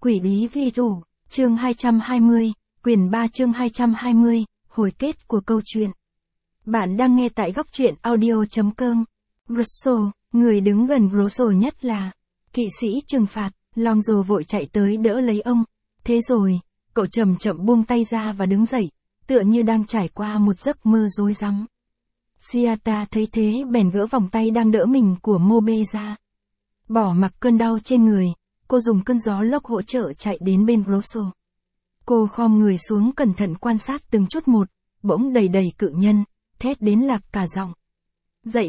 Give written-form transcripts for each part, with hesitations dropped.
Quỷ bí vi rủ, chương 220, quyển 3 chương 220, hồi kết của câu chuyện. Bạn đang nghe tại góc truyện audio.com. Russell, người đứng gần Russell nhất là kỵ sĩ trừng phạt, Lonzo vội chạy tới đỡ lấy ông. Thế rồi, cậu chậm chậm buông tay ra và đứng dậy, tựa như đang trải qua một giấc mơ rối rắm. Siata thấy thế bèn gỡ vòng tay đang đỡ mình của Mobe ra. Bỏ mặc cơn đau trên người, cô dùng cơn gió lốc hỗ trợ chạy đến bên Russell. Cô khom người xuống cẩn thận quan sát từng chút một, bỗng đầy cự nhân, thét đến lạc cả giọng. Dậy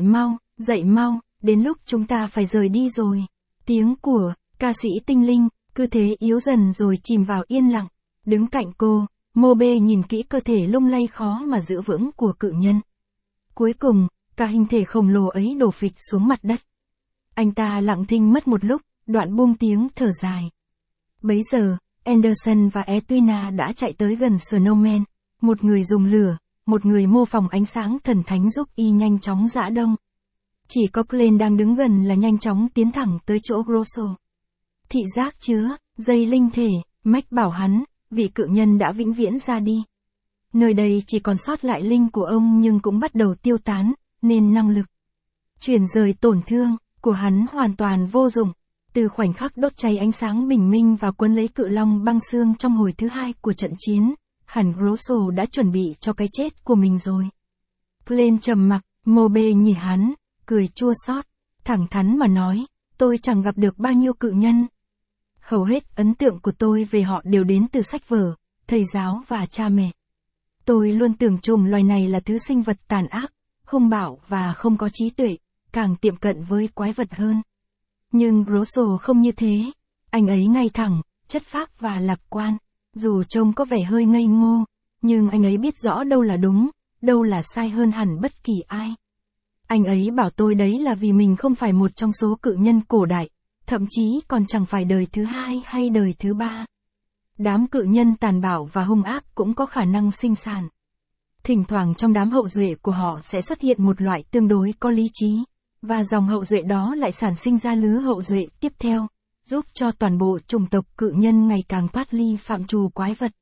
mau, đến lúc chúng ta phải rời đi rồi. Tiếng của ca sĩ tinh linh, cứ thế yếu dần rồi chìm vào yên lặng. Đứng cạnh cô, Mobe nhìn kỹ cơ thể lung lay khó mà giữ vững của cự nhân. Cuối cùng, cả hình thể khổng lồ ấy đổ phịch xuống mặt đất. Anh ta lặng thinh mất một lúc, đoạn buông tiếng thở dài. Bấy giờ, Anderson và Edwina đã chạy tới gần Snowman. Một người dùng lửa, một người mô phỏng ánh sáng thần thánh giúp y nhanh chóng giã đông. Chỉ có Glenn đang đứng gần là nhanh chóng tiến thẳng tới chỗ Russell. Thị giác chứa, dây linh thể, Mac bảo hắn, vị cự nhân đã vĩnh viễn ra đi. Nơi đây chỉ còn sót lại linh của ông nhưng cũng bắt đầu tiêu tán, nên năng lực chuyển rời tổn thương của hắn hoàn toàn vô dụng. Từ khoảnh khắc đốt cháy ánh sáng bình minh và cuốn lấy cự long băng xương trong hồi thứ hai của trận chiến, hẳn Russell đã chuẩn bị cho cái chết của mình rồi. Glenn trầm mặc, Mobe nhìn hắn, cười chua xót, thẳng thắn mà nói, tôi chẳng gặp được bao nhiêu cự nhân. Hầu hết ấn tượng của tôi về họ đều đến từ sách vở, thầy giáo và cha mẹ. Tôi luôn tưởng chủng loài này là thứ sinh vật tàn ác, hung bạo và không có trí tuệ, càng tiệm cận với quái vật hơn. Nhưng Russell không như thế, anh ấy ngay thẳng, chất phác và lạc quan. Dù trông có vẻ hơi ngây ngô, nhưng anh ấy biết rõ đâu là đúng, đâu là sai hơn hẳn bất kỳ ai. Anh ấy bảo tôi đấy là vì mình không phải một trong số cự nhân cổ đại, thậm chí còn chẳng phải đời thứ hai hay đời thứ ba. Đám cự nhân tàn bạo và hung ác cũng có khả năng sinh sản. Thỉnh thoảng trong đám hậu duệ của họ sẽ xuất hiện một loại tương đối có lý trí, và dòng hậu duệ đó lại sản sinh ra lứa hậu duệ tiếp theo, giúp cho toàn bộ chủng tộc cự nhân ngày càng thoát ly phạm trù quái vật.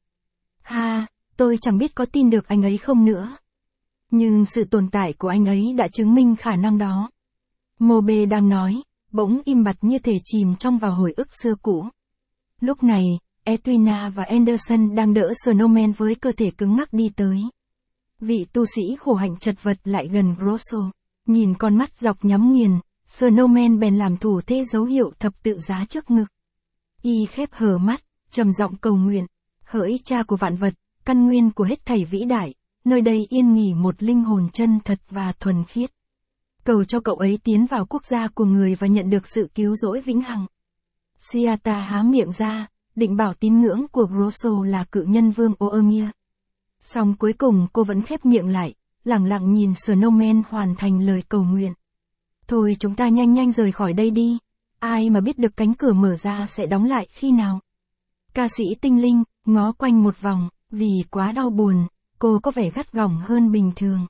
Tôi chẳng biết có tin được anh ấy không nữa. Nhưng sự tồn tại của anh ấy đã chứng minh khả năng đó. Mobe đang nói, bỗng im bặt như thể chìm trong vào hồi ức xưa cũ. Lúc này, Edwina và Anderson đang đỡ Snowman với cơ thể cứng ngắc đi tới. Vị tu sĩ khổ hạnh chật vật lại gần Russell, nhìn con mắt dọc nhắm nghiền, Snowman bèn làm thủ thế dấu hiệu thập tự giá trước ngực. Y khép hờ mắt, trầm giọng cầu nguyện, hỡi cha của vạn vật, căn nguyên của hết thảy vĩ đại, nơi đây yên nghỉ một linh hồn chân thật và thuần khiết. Cầu cho cậu ấy tiến vào quốc gia của người và nhận được sự cứu rỗi vĩnh hằng. Siata há miệng ra, định bảo tín ngưỡng của Russell là cự nhân vương Oemir. Song cuối cùng cô vẫn khép miệng lại, lặng lặng nhìn Snowman hoàn thành lời cầu nguyện. Thôi chúng ta nhanh rời khỏi đây đi, ai mà biết được cánh cửa mở ra sẽ đóng lại khi nào. Ca sĩ tinh linh, ngó quanh một vòng, vì quá đau buồn, cô có vẻ gắt gỏng hơn bình thường.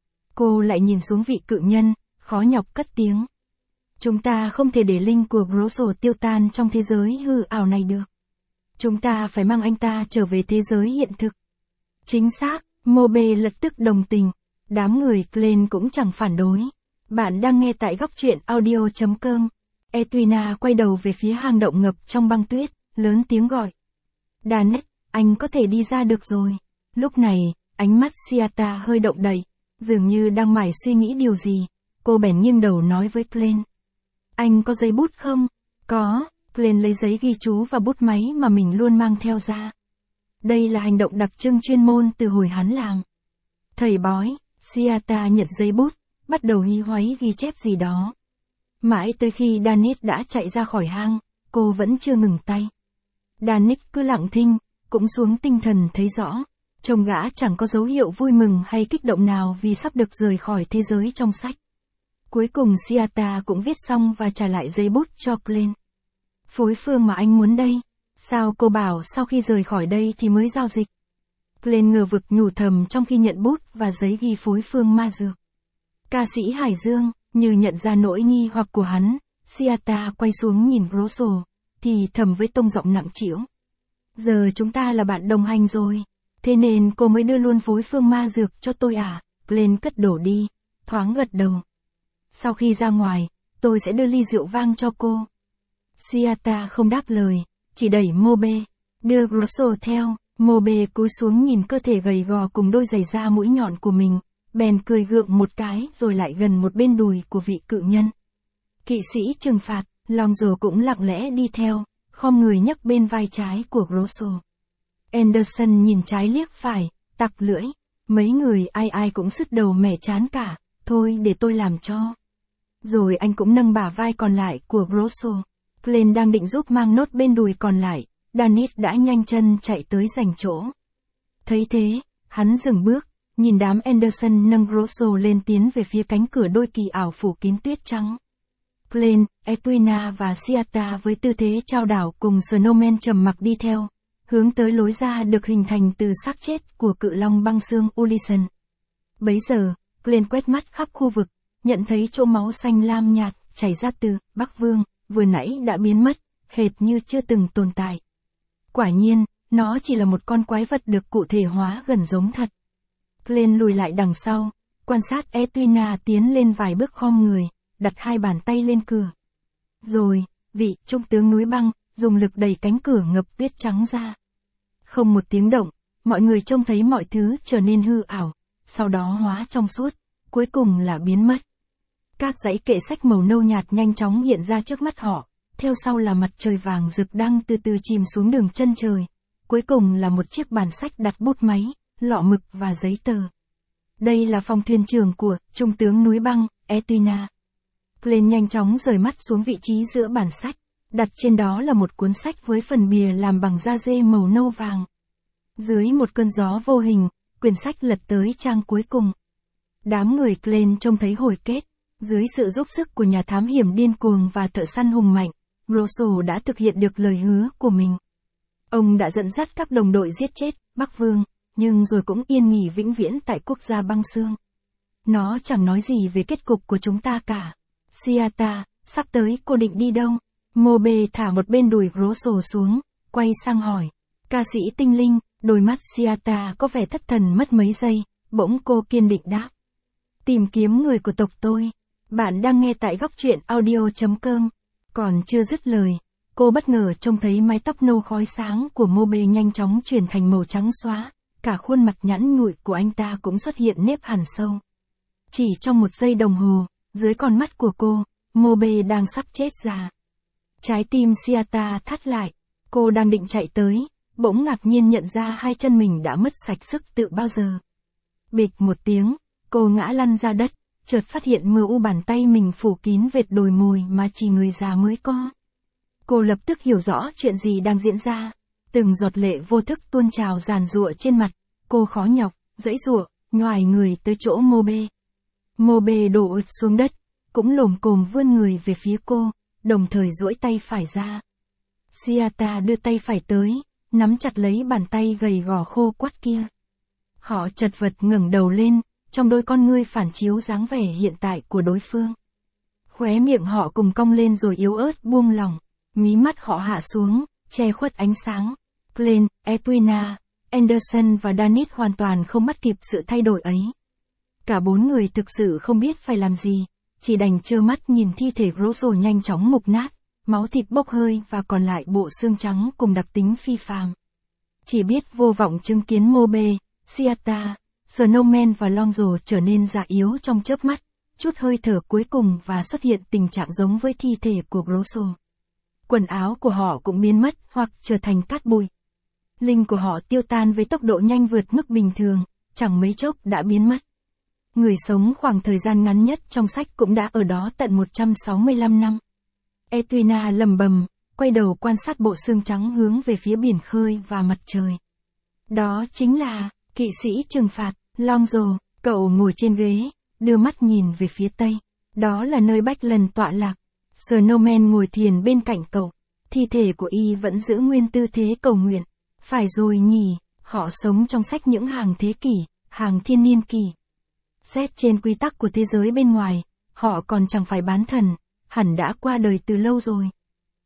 Cô lại nhìn xuống vị cự nhân, khó nhọc cất tiếng. Chúng ta không thể để linh của Russell tiêu tan trong thế giới hư ảo này được. Chúng ta phải mang anh ta trở về thế giới hiện thực. Chính xác, Mobe lập tức đồng tình. Đám người Glenn cũng chẳng phản đối. Bạn đang nghe tại góc truyện audio.com. Edwina quay đầu về phía hang động ngập trong băng tuyết, lớn tiếng gọi. Danet, anh có thể đi ra được rồi. Lúc này, ánh mắt Siata hơi động đậy, dường như đang mải suy nghĩ điều gì. Cô bèn nghiêng đầu nói với Glenn. Anh có giấy bút không? Có. Glenn lấy giấy ghi chú và bút máy mà mình luôn mang theo ra. Đây là hành động đặc trưng chuyên môn từ hồi hắn làm. Thầy bói, Siata nhận giấy bút, bắt đầu hí hoáy ghi chép gì đó. Mãi tới khi Danet đã chạy ra khỏi hang, cô vẫn chưa ngừng tay. Danet cứ lặng thinh, cũng xuống tinh thần thấy rõ. Trông gã chẳng có dấu hiệu vui mừng hay kích động nào vì sắp được rời khỏi thế giới trong sách. Cuối cùng Siata cũng viết xong và trả lại giấy bút cho Glenn. Phối phương mà anh muốn đây. Sao cô bảo sau khi rời khỏi đây thì mới giao dịch? Glenn ngờ vực nhủ thầm trong khi nhận bút và giấy ghi phối phương ma dược. Ca sĩ Hải Dương, như nhận ra nỗi nghi hoặc của hắn, Siata quay xuống nhìn Russell, thì thầm với tông giọng nặng trĩu. Giờ chúng ta là bạn đồng hành rồi. Thế nên cô mới đưa luôn phối phương ma dược cho tôi à? Glenn cất đổ đi, thoáng gật đầu. Sau khi ra ngoài, tôi sẽ đưa ly rượu vang cho cô. Seatha không đáp lời, chỉ đẩy Mobe, đưa Grosso theo. Mobe cúi xuống nhìn cơ thể gầy gò cùng đôi giày da mũi nhọn của mình, bèn cười gượng một cái rồi lại gần một bên đùi của vị cự nhân. Kỵ sĩ trừng phạt, Lonzo cũng lặng lẽ đi theo, khom người nhấc bên vai trái của Grosso. Anderson nhìn trái liếc phải, tặc lưỡi. Mấy người ai ai cũng sứt đầu mẻ chán cả, thôi để tôi làm cho. Rồi anh cũng nâng bả vai còn lại của Grosso. Glenn đang định giúp mang nốt bên đùi còn lại, Danis đã nhanh chân chạy tới giành chỗ. Thấy thế, hắn dừng bước, nhìn đám Anderson nâng Grosso lên tiến về phía cánh cửa đôi kỳ ảo phủ kín tuyết trắng. Glenn, Edwina và Seatha với tư thế trao đảo cùng Snowman trầm mặc đi theo, hướng tới lối ra được hình thành từ xác chết của cự long băng xương Ulyssen. Bấy giờ, Glenn quét mắt khắp khu vực, nhận thấy chỗ máu xanh lam nhạt chảy ra từ Bắc Vương, vừa nãy đã biến mất, hệt như chưa từng tồn tại. Quả nhiên, nó chỉ là một con quái vật được cụ thể hóa gần giống thật. Glenn lùi lại đằng sau, quan sát Edwina tiến lên vài bước khom người, đặt hai bàn tay lên cửa. Rồi, vị trung tướng núi băng, dùng lực đẩy cánh cửa ngập tuyết trắng ra. Không một tiếng động, mọi người trông thấy mọi thứ trở nên hư ảo, sau đó hóa trong suốt, cuối cùng là biến mất. Các dãy kệ sách màu nâu nhạt nhanh chóng hiện ra trước mắt họ, theo sau là mặt trời vàng rực đang từ từ chìm xuống đường chân trời, cuối cùng là một chiếc bàn sách đặt bút máy, lọ mực và giấy tờ. Đây là phòng thuyền trưởng của trung tướng núi băng, Edwina. Glenn nhanh chóng rời mắt xuống vị trí giữa bản sách, đặt trên đó là một cuốn sách với phần bìa làm bằng da dê màu nâu vàng. Dưới một cơn gió vô hình, quyển sách lật tới trang cuối cùng. Đám người Glenn trông thấy hồi kết, dưới sự giúp sức của nhà thám hiểm điên cuồng và thợ săn hùng mạnh, Grosso đã thực hiện được lời hứa của mình. Ông đã dẫn dắt các đồng đội giết chết Bắc Vương, nhưng rồi cũng yên nghỉ vĩnh viễn tại quốc gia băng xương. Nó chẳng nói gì về kết cục của chúng ta cả. Seatha, sắp tới cô định đi đâu? Mobe thả một bên đùi Grosso xuống, quay sang hỏi. Ca sĩ tinh linh, đôi mắt Seatha có vẻ thất thần mất mấy giây, bỗng cô kiên định đáp. Tìm kiếm người của tộc tôi. Bạn đang nghe tại góc truyện audio.com. Còn chưa dứt lời, cô bất ngờ trông thấy mái tóc nâu khói sáng của Mobe nhanh chóng chuyển thành màu trắng xóa, cả khuôn mặt nhẵn nhụi của anh ta cũng xuất hiện nếp hằn sâu. Chỉ trong một giây đồng hồ, dưới con mắt của cô, Mobe đang sắp chết ra. Trái tim Seatha thắt lại, cô đang định chạy tới, bỗng ngạc nhiên nhận ra hai chân mình đã mất sạch sức từ bao giờ. Bịch một tiếng, cô ngã lăn ra đất, chợt phát hiện mờ u bàn tay mình phủ kín vệt đồi mồi mà chỉ người già mới có. Cô lập tức hiểu rõ chuyện gì đang diễn ra, từng giọt lệ vô thức tuôn trào giàn giụa trên mặt, cô khó nhọc, giãy giụa, nhoài người tới chỗ Mobe. Mobe đổ ụt xuống đất, cũng lồm cồm vươn người về phía cô, đồng thời duỗi tay phải ra. Seatha đưa tay phải tới, nắm chặt lấy bàn tay gầy gò khô quắt kia. Họ chật vật ngẩng đầu lên, trong đôi con ngươi phản chiếu dáng vẻ hiện tại của đối phương. Khóe miệng họ cùng cong lên rồi yếu ớt buông lỏng, mí mắt họ hạ xuống, che khuất ánh sáng. Glenn, Edwina, Anderson và Danis hoàn toàn không bắt kịp sự thay đổi ấy. Cả bốn người thực sự không biết phải làm gì, chỉ đành trơ mắt nhìn thi thể Grosso nhanh chóng mục nát, máu thịt bốc hơi và còn lại bộ xương trắng cùng đặc tính phi phàm. Chỉ biết vô vọng chứng kiến Mobe, Seatha, Snowman và Lonzo trở nên già yếu trong chớp mắt, chút hơi thở cuối cùng và xuất hiện tình trạng giống với thi thể của Grosso. Quần áo của họ cũng biến mất hoặc trở thành cát bụi. Linh của họ tiêu tan với tốc độ nhanh vượt mức bình thường, chẳng mấy chốc đã biến mất. Người sống khoảng thời gian ngắn nhất trong sách cũng đã ở đó tận 165 năm. Edwina lẩm bẩm, quay đầu quan sát bộ xương trắng hướng về phía biển khơi và mặt trời. Đó chính là kỵ sĩ trừng phạt, Lonzo. Cậu ngồi trên ghế, đưa mắt nhìn về phía tây. Đó là nơi Bách Lần tọa lạc. Snowman ngồi thiền bên cạnh cậu. Thi thể của y vẫn giữ nguyên tư thế cầu nguyện. Phải rồi nhỉ, họ sống trong sách những hàng thế kỷ, hàng thiên niên kỷ. Xét trên quy tắc của thế giới bên ngoài, họ còn chẳng phải bán thần, hẳn đã qua đời từ lâu rồi.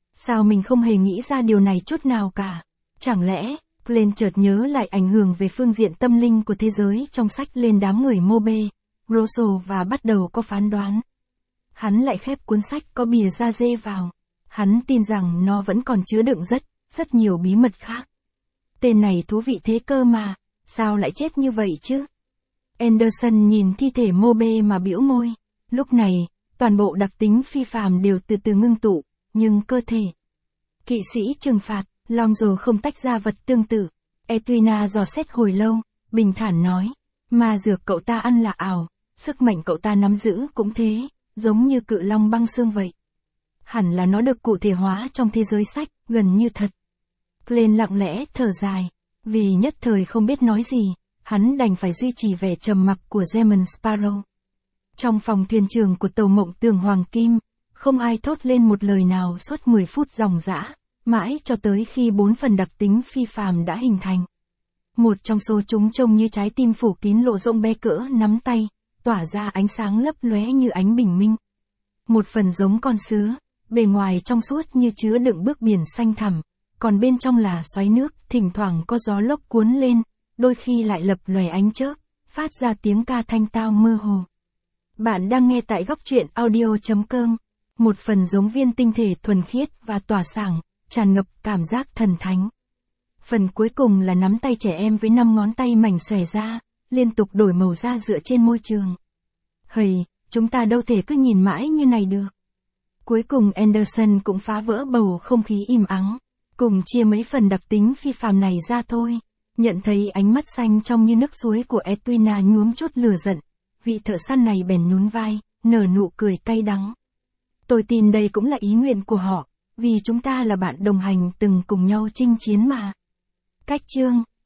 Sao mình không hề nghĩ ra điều này chút nào cả? Chẳng lẽ, Glenn chợt nhớ lại ảnh hưởng về phương diện tâm linh của thế giới trong sách lên đám người Mobe, Rousseau và bắt đầu có phán đoán. Hắn lại khép cuốn sách có bìa da dê vào. Hắn tin rằng nó vẫn còn chứa đựng rất nhiều bí mật khác. Tên này thú vị thế cơ mà, sao lại chết như vậy chứ? Anderson nhìn thi thể Mobe mà bĩu môi. Lúc này, toàn bộ đặc tính phi phàm đều từ từ ngưng tụ, nhưng cơ thể. Kỵ sĩ trừng phạt, Lonzo không tách ra vật tương tự. Edwina dò xét hồi lâu, bình thản nói. Ma dược cậu ta ăn là ảo, sức mạnh cậu ta nắm giữ cũng thế, giống như cự long băng xương vậy. Hẳn là nó được cụ thể hóa trong thế giới sách, gần như thật. Glenn lặng lẽ thở dài, vì nhất thời không biết nói gì, hắn đành phải duy trì vẻ trầm mặc của German Sparrow. Trong phòng thuyền trưởng của tàu mộng tường Hoàng Kim, không ai thốt lên một lời nào suốt 10 phút ròng rã, mãi cho tới khi 4 phần đặc tính phi phàm đã hình thành. Một trong số chúng trông như trái tim phủ kín lỗ rỗng bé cỡ nắm tay, tỏa ra ánh sáng lấp lóe như ánh bình minh. Một phần giống con sứa, bề ngoài trong suốt như chứa đựng bước biển xanh thẳm, còn bên trong là xoáy nước, thỉnh thoảng có gió lốc cuốn lên, đôi khi lại lập lòe ánh chớp, phát ra tiếng ca thanh tao mơ hồ. Bạn đang nghe tại góc truyện audio.com, một phần giống viên tinh thể thuần khiết và tỏa sáng, tràn ngập cảm giác thần thánh. Phần cuối cùng là nắm tay trẻ em với 5 ngón tay mảnh xòe ra, liên tục đổi màu da dựa trên môi trường. Hầy, chúng ta đâu thể cứ nhìn mãi như này được. Cuối cùng Anderson cũng phá vỡ bầu không khí im ắng, cùng chia mấy phần đặc tính phi phàm này ra thôi. Nhận thấy ánh mắt xanh trong như nước suối của Edwina nhuốm chút lửa giận, vị thợ săn này bèn nhún vai, nở nụ cười cay đắng. Tôi tin đây cũng là ý nguyện của họ, vì chúng ta là bạn đồng hành từng cùng nhau chinh chiến mà. Cách chương